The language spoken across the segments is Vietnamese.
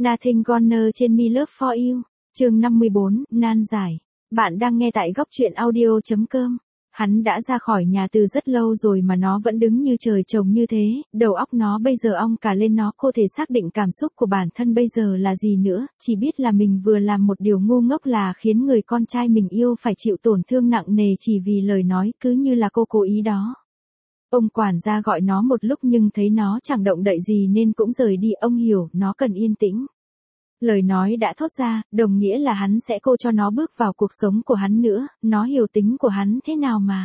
Nothing Gonna Change Me Love For You. Chương 54, nan giải. Bạn đang nghe tại góc truyện audio.com. Hắn đã ra khỏi nhà từ rất lâu rồi mà nó vẫn đứng như trời trồng như thế, đầu óc nó bây giờ ong cả lên, nó không thể xác định cảm xúc của bản thân bây giờ là gì nữa, chỉ biết là mình vừa làm một điều ngu ngốc là khiến người con trai mình yêu phải chịu tổn thương nặng nề chỉ vì lời nói cứ như là cô cố ý đó. Ông quản gia gọi nó một lúc nhưng thấy nó chẳng động đậy gì nên cũng rời đi. Ông hiểu nó cần yên tĩnh. Lời nói đã thốt ra, đồng nghĩa là hắn sẽ cô cho nó bước vào cuộc sống của hắn nữa, nó hiểu tính của hắn thế nào mà.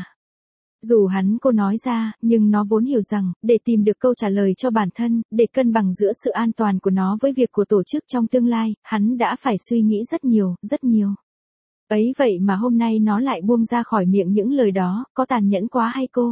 Dù hắn cô nói ra, nhưng nó vốn hiểu rằng, để tìm được câu trả lời cho bản thân, để cân bằng giữa sự an toàn của nó với việc của tổ chức trong tương lai, hắn đã phải suy nghĩ rất nhiều, rất nhiều. Ấy vậy mà hôm nay nó lại buông ra khỏi miệng những lời đó, có tàn nhẫn quá hay cô?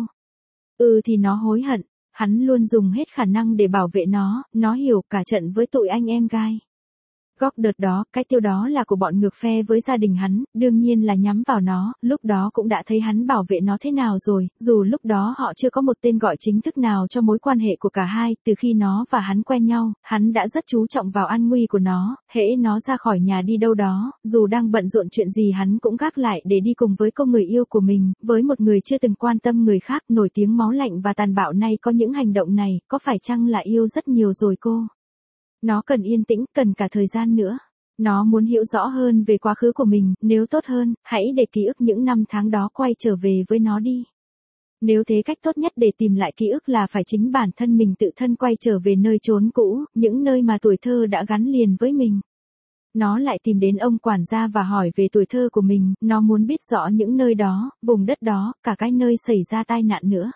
Thì nó hối hận, hắn luôn dùng hết khả năng để bảo vệ nó hiểu cả trận với tụi anh em gai. Góc đợt đó, cái tiêu đó là của bọn ngược phe với gia đình hắn, đương nhiên là nhắm vào nó, lúc đó cũng đã thấy hắn bảo vệ nó thế nào rồi, dù lúc đó họ chưa có một tên gọi chính thức nào cho mối quan hệ của cả hai, từ khi nó và hắn quen nhau, hắn đã rất chú trọng vào an nguy của nó, hễ nó ra khỏi nhà đi đâu đó, dù đang bận rộn chuyện gì hắn cũng gác lại để đi cùng với cô người yêu của mình, với một người chưa từng quan tâm người khác, nổi tiếng máu lạnh và tàn bạo nay có những hành động này, có phải chăng là yêu rất nhiều rồi cô? Nó cần yên tĩnh, cần cả thời gian nữa. Nó muốn hiểu rõ hơn về quá khứ của mình, nếu tốt hơn, hãy để ký ức những năm tháng đó quay trở về với nó đi. Nếu thế cách tốt nhất để tìm lại ký ức là phải chính bản thân mình tự thân quay trở về nơi chốn cũ, những nơi mà tuổi thơ đã gắn liền với mình. Nó lại tìm đến ông quản gia và hỏi về tuổi thơ của mình, nó muốn biết rõ những nơi đó, vùng đất đó, cả cái nơi xảy ra tai nạn nữa.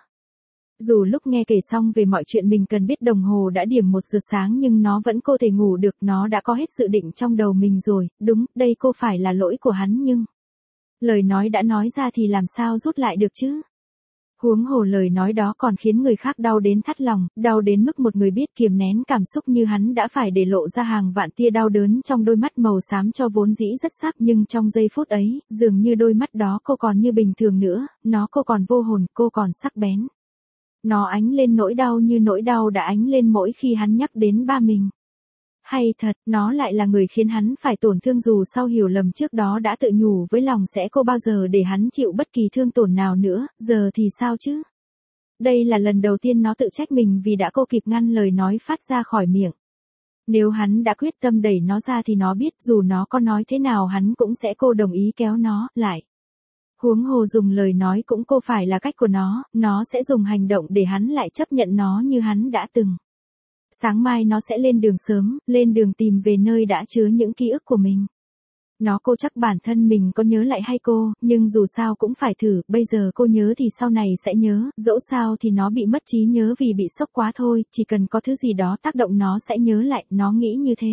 Dù lúc nghe kể xong về mọi chuyện mình cần biết đồng hồ đã điểm 1 giờ sáng nhưng nó vẫn không thể ngủ được, nó đã có hết dự định trong đầu mình rồi, đúng, đây không phải là lỗi của hắn nhưng... Lời nói đã nói ra thì làm sao rút lại được chứ? Huống hồ lời nói đó còn khiến người khác đau đến thắt lòng, đau đến mức một người biết kiềm nén cảm xúc như hắn đã phải để lộ ra hàng vạn tia đau đớn trong đôi mắt màu xám cho vốn dĩ rất sắc nhưng trong giây phút ấy, dường như đôi mắt đó cô còn như bình thường nữa, cô còn vô hồn, cô còn sắc bén. Nó ánh lên nỗi đau như nỗi đau đã ánh lên mỗi khi hắn nhắc đến ba mình. Hay thật, nó lại là người khiến hắn phải tổn thương dù sau hiểu lầm trước đó đã tự nhủ với lòng sẽ không bao giờ để hắn chịu bất kỳ thương tổn nào nữa, giờ thì sao chứ? Đây là lần đầu tiên nó tự trách mình vì đã không kịp ngăn lời nói phát ra khỏi miệng. Nếu hắn đã quyết tâm đẩy nó ra thì nó biết dù nó có nói thế nào hắn cũng sẽ không đồng ý kéo nó lại. Huống hồ dùng lời nói cũng không phải là cách của nó sẽ dùng hành động để hắn lại chấp nhận nó như hắn đã từng. Sáng mai nó sẽ lên đường sớm, lên đường tìm về nơi đã chứa những ký ức của mình. Nó cô chắc bản thân mình có nhớ lại hay cô, nhưng dù sao cũng phải thử, bây giờ cô nhớ thì sau này sẽ nhớ, dẫu sao thì nó bị mất trí nhớ vì bị sốc quá thôi, chỉ cần có thứ gì đó tác động nó sẽ nhớ lại, nó nghĩ như thế.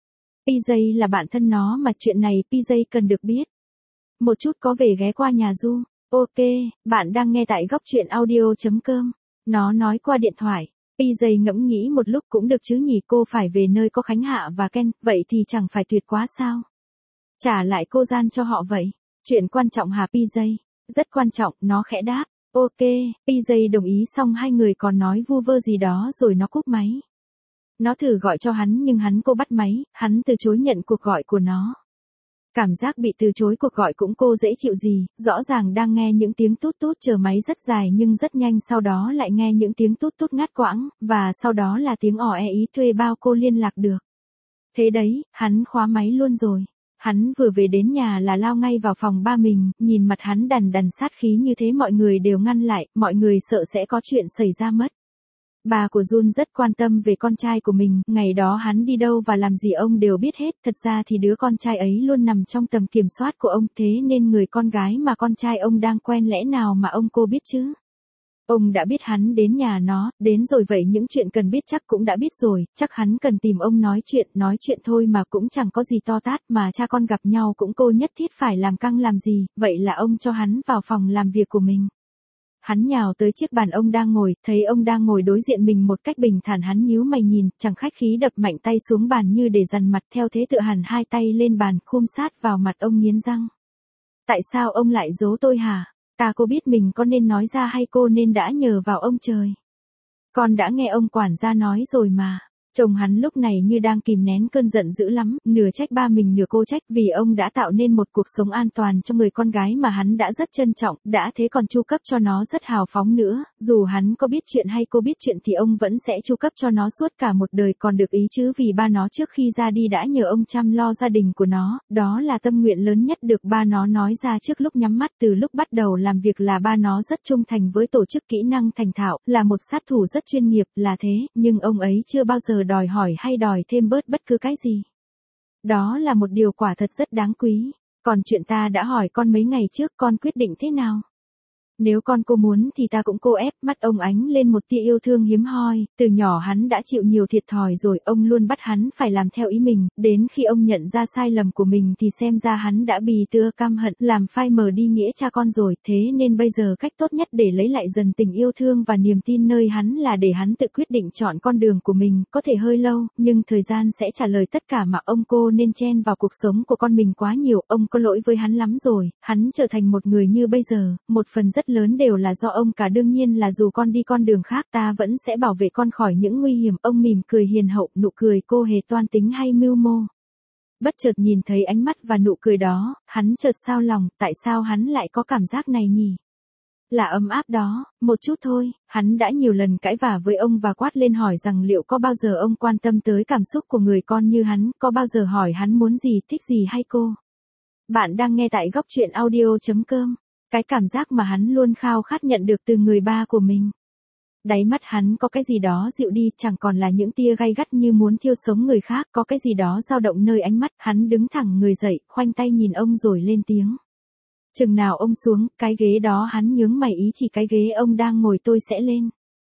PJ là bạn thân nó mà chuyện này PJ cần được biết. Một chút có về ghé qua nhà Du. Ok, bạn đang nghe tại góc truyện audio.com. Nó nói qua điện thoại. PJ ngẫm nghĩ một lúc cũng được chứ nhỉ, cô phải về nơi có Khánh Hạ và Ken, vậy thì chẳng phải tuyệt quá sao? Trả lại cô gian cho họ vậy. Chuyện quan trọng hả PJ? Rất quan trọng, nó khẽ đáp. Ok, PJ đồng ý xong hai người còn nói vu vơ gì đó rồi nó cúp máy. Nó thử gọi cho hắn nhưng hắn cô bắt máy, hắn từ chối nhận cuộc gọi của nó. Cảm giác bị từ chối cuộc gọi cũng cô dễ chịu gì, rõ ràng đang nghe những tiếng tút tút chờ máy rất dài nhưng rất nhanh sau đó lại nghe những tiếng tút tút ngắt quãng, và sau đó là tiếng ỏ e ý thuê bao cô liên lạc được. Thế đấy, hắn khóa máy luôn rồi. Hắn vừa về đến nhà là lao ngay vào phòng ba mình, nhìn mặt hắn đằn đằn sát khí như thế mọi người đều ngăn lại, mọi người sợ sẽ có chuyện xảy ra mất. Bà của Jun rất quan tâm về con trai của mình, ngày đó hắn đi đâu và làm gì ông đều biết hết, thật ra thì đứa con trai ấy luôn nằm trong tầm kiểm soát của ông, thế nên người con gái mà con trai ông đang quen lẽ nào mà ông cô biết chứ? Ông đã biết hắn đến nhà nó, đến rồi vậy những chuyện cần biết chắc cũng đã biết rồi, chắc hắn cần tìm ông nói chuyện thôi mà cũng chẳng có gì to tát mà cha con gặp nhau cũng cô nhất thiết phải làm căng làm gì, vậy là ông cho hắn vào phòng làm việc của mình. Hắn nhào tới chiếc bàn ông đang ngồi, thấy ông đang ngồi đối diện mình một cách bình thản hắn nhíu mày nhìn, chẳng khách khí đập mạnh tay xuống bàn như để dằn mặt theo thế tự hẳn hai tay lên bàn, khum sát vào mặt ông nghiến răng. Tại sao ông lại giấu tôi hả? Ta cô biết mình có nên nói ra hay cô nên đã nhờ vào ông trời? Con đã nghe ông quản gia nói rồi mà. Chồng hắn lúc này như đang kìm nén cơn giận dữ lắm, nửa trách ba mình nửa cô trách vì ông đã tạo nên một cuộc sống an toàn cho người con gái mà hắn đã rất trân trọng, đã thế còn chu cấp cho nó rất hào phóng nữa, dù hắn có biết chuyện hay cô biết chuyện thì ông vẫn sẽ chu cấp cho nó suốt cả một đời còn được ý chứ vì ba nó trước khi ra đi đã nhờ ông chăm lo gia đình của nó, đó là tâm nguyện lớn nhất được ba nó nói ra trước lúc nhắm mắt. Từ lúc bắt đầu làm việc là ba nó rất trung thành với tổ chức, kỹ năng thành thạo, là một sát thủ rất chuyên nghiệp, là thế, nhưng ông ấy chưa bao giờ đòi hỏi hay đòi thêm bớt bất cứ cái gì. Đó là một điều quả thật rất đáng quý. Còn chuyện ta đã hỏi con mấy ngày trước, con quyết định thế nào? Nếu con cô muốn thì ta cũng cô ép. Mắt ông ánh lên một tia yêu thương hiếm hoi, từ nhỏ hắn đã chịu nhiều thiệt thòi rồi, ông luôn bắt hắn phải làm theo ý mình, đến khi ông nhận ra sai lầm của mình thì xem ra hắn đã bì tưa căm hận, làm phai mờ đi nghĩa cha con rồi, thế nên bây giờ cách tốt nhất để lấy lại dần tình yêu thương và niềm tin nơi hắn là để hắn tự quyết định chọn con đường của mình, có thể hơi lâu, nhưng thời gian sẽ trả lời tất cả mà ông cô nên chen vào cuộc sống của con mình quá nhiều, ông có lỗi với hắn lắm rồi, hắn trở thành một người như bây giờ, một phần rất lớn đều là do ông cả, đương nhiên là dù con đi con đường khác ta vẫn sẽ bảo vệ con khỏi những nguy hiểm. Ông mỉm cười hiền hậu, nụ cười cô hề toan tính hay mưu mô. Bất chợt nhìn thấy ánh mắt và nụ cười đó, hắn chợt xao lòng, tại sao hắn lại có cảm giác này nhỉ? Là ấm áp đó, một chút thôi, hắn đã nhiều lần cãi vả với ông và quát lên hỏi rằng liệu có bao giờ ông quan tâm tới cảm xúc của người con như hắn, có bao giờ hỏi hắn muốn gì, thích gì hay cô? Bạn đang nghe tại góc truyện audio.com. Cái cảm giác mà hắn luôn khao khát nhận được từ người ba của mình. Đáy mắt hắn có cái gì đó dịu đi, chẳng còn là những tia gay gắt như muốn thiêu sống người khác, có cái gì đó dao động nơi ánh mắt. Hắn đứng thẳng người dậy, khoanh tay nhìn ông rồi lên tiếng. Chừng nào ông xuống, cái ghế đó hắn nhướng mày ý chỉ cái ghế ông đang ngồi tôi sẽ lên.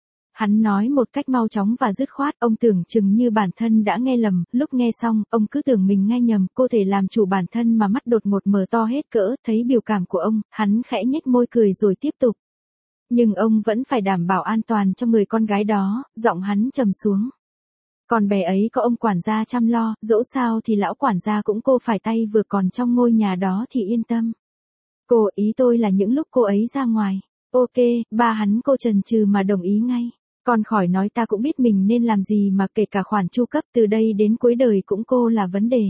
Hắn nói một cách mau chóng và dứt khoát, ông tưởng chừng như bản thân đã nghe lầm, lúc nghe xong, ông cứ tưởng mình nghe nhầm, cô thể làm chủ bản thân mà mắt đột ngột mở to hết cỡ, thấy biểu cảm của ông, hắn khẽ nhếch môi cười rồi tiếp tục. Nhưng ông vẫn phải đảm bảo an toàn cho người con gái đó, giọng hắn trầm xuống. Còn bé ấy có ông quản gia chăm lo, dẫu sao thì lão quản gia cũng cô phải tay vừa còn trong ngôi nhà đó thì yên tâm. Cô, ý tôi là những lúc cô ấy ra ngoài. Ok, ba hắn cô chần chừ mà đồng ý ngay. Con khỏi nói ta cũng biết mình nên làm gì mà kể cả khoản chu cấp từ đây đến cuối đời cũng cô là vấn đề.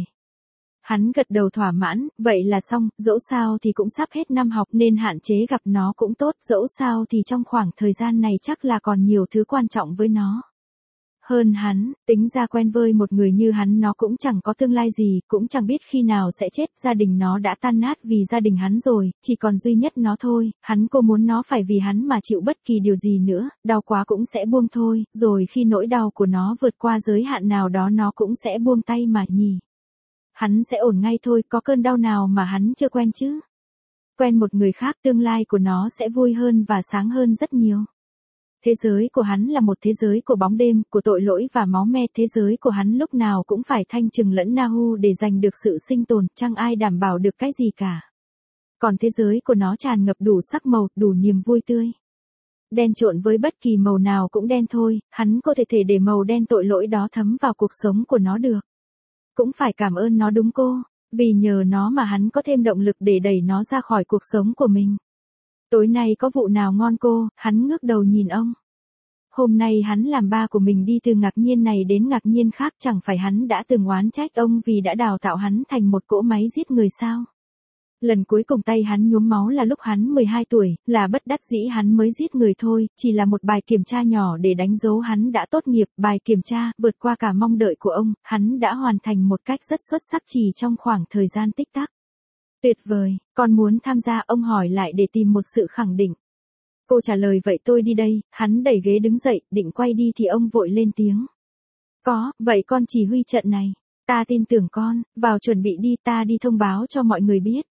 Hắn gật đầu thỏa mãn, vậy là xong, dẫu sao thì cũng sắp hết năm học nên hạn chế gặp nó cũng tốt, dẫu sao thì trong khoảng thời gian này chắc là còn nhiều thứ quan trọng với nó. Hơn hắn, tính ra quen với một người như hắn nó cũng chẳng có tương lai gì, cũng chẳng biết khi nào sẽ chết, gia đình nó đã tan nát vì gia đình hắn rồi, chỉ còn duy nhất nó thôi, hắn cô muốn nó phải vì hắn mà chịu bất kỳ điều gì nữa, đau quá cũng sẽ buông thôi, rồi khi nỗi đau của nó vượt qua giới hạn nào đó nó cũng sẽ buông tay mà nhỉ. Hắn sẽ ổn ngay thôi, có cơn đau nào mà hắn chưa quen chứ. Quen một người khác tương lai của nó sẽ vui hơn và sáng hơn rất nhiều. Thế giới của hắn là một thế giới của bóng đêm, của tội lỗi và máu me, thế giới của hắn lúc nào cũng phải thanh trừng lẫn Nahu để giành được sự sinh tồn, chẳng ai đảm bảo được cái gì cả. Còn thế giới của nó tràn ngập đủ sắc màu, đủ niềm vui tươi. Đen trộn với bất kỳ màu nào cũng đen thôi, hắn có thể để màu đen tội lỗi đó thấm vào cuộc sống của nó được. Cũng phải cảm ơn nó đúng cô, vì nhờ nó mà hắn có thêm động lực để đẩy nó ra khỏi cuộc sống của mình. Tối nay có vụ nào ngon cô, hắn ngước đầu nhìn ông. Hôm nay hắn làm ba của mình đi từ ngạc nhiên này đến ngạc nhiên khác, chẳng phải hắn đã từng oán trách ông vì đã đào tạo hắn thành một cỗ máy giết người sao? Lần cuối cùng tay hắn nhuốm máu là lúc hắn 12 tuổi, là bất đắc dĩ hắn mới giết người thôi, chỉ là một bài kiểm tra nhỏ để đánh dấu hắn đã tốt nghiệp, bài kiểm tra, vượt qua cả mong đợi của ông, hắn đã hoàn thành một cách rất xuất sắc chỉ trong khoảng thời gian tích tắc. Tuyệt vời, con muốn tham gia, ông hỏi lại để tìm một sự khẳng định. Cô trả lời vậy tôi đi đây, hắn đẩy ghế đứng dậy, định quay đi thì ông vội lên tiếng. Có, vậy con chỉ huy trận này. Ta tin tưởng con, vào chuẩn bị đi, ta đi thông báo cho mọi người biết.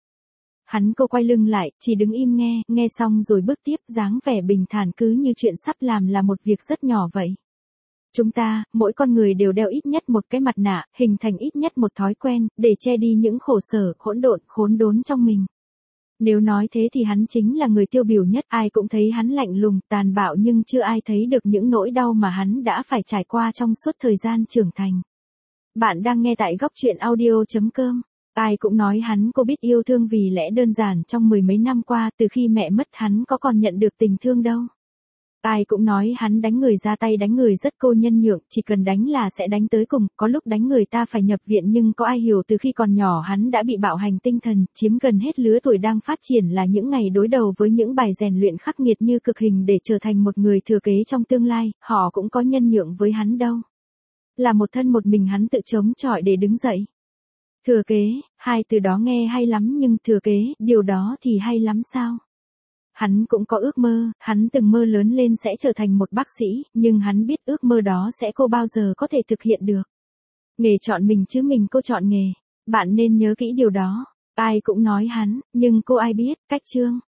Cô quay lưng lại, chỉ đứng im nghe xong rồi bước tiếp, dáng vẻ bình thản cứ như chuyện sắp làm là một việc rất nhỏ vậy. Chúng ta, mỗi con người đều đeo ít nhất một cái mặt nạ, hình thành ít nhất một thói quen, để che đi những khổ sở, khốn đốn trong mình. Nếu nói thế thì hắn chính là người tiêu biểu nhất, ai cũng thấy hắn lạnh lùng, tàn bạo nhưng chưa ai thấy được những nỗi đau mà hắn đã phải trải qua trong suốt thời gian trưởng thành. Bạn đang nghe tại góc truyện audio.com. Ai cũng nói hắn cô biết yêu thương vì lẽ đơn giản trong mười mấy năm qua từ khi mẹ mất hắn có còn nhận được tình thương đâu. Ai cũng nói hắn đánh người ra tay đánh người rất cô nhân nhượng, chỉ cần đánh là sẽ đánh tới cùng, có lúc đánh người ta phải nhập viện nhưng có ai hiểu từ khi còn nhỏ hắn đã bị bạo hành tinh thần, chiếm gần hết lứa tuổi đang phát triển là những ngày đối đầu với những bài rèn luyện khắc nghiệt như cực hình để trở thành một người thừa kế trong tương lai, họ cũng có nhân nhượng với hắn đâu. Là một thân một mình hắn tự chống chọi để đứng dậy. Thừa kế, hai từ đó nghe hay lắm nhưng thừa kế, điều đó thì hay lắm sao? Hắn cũng có ước mơ, hắn từng mơ lớn lên sẽ trở thành một bác sĩ, nhưng hắn biết ước mơ đó sẽ không bao giờ có thể thực hiện được. Nghề chọn mình chứ mình cô chọn nghề. Bạn nên nhớ kỹ điều đó. Ai cũng nói hắn, nhưng cô ai biết, cách chương.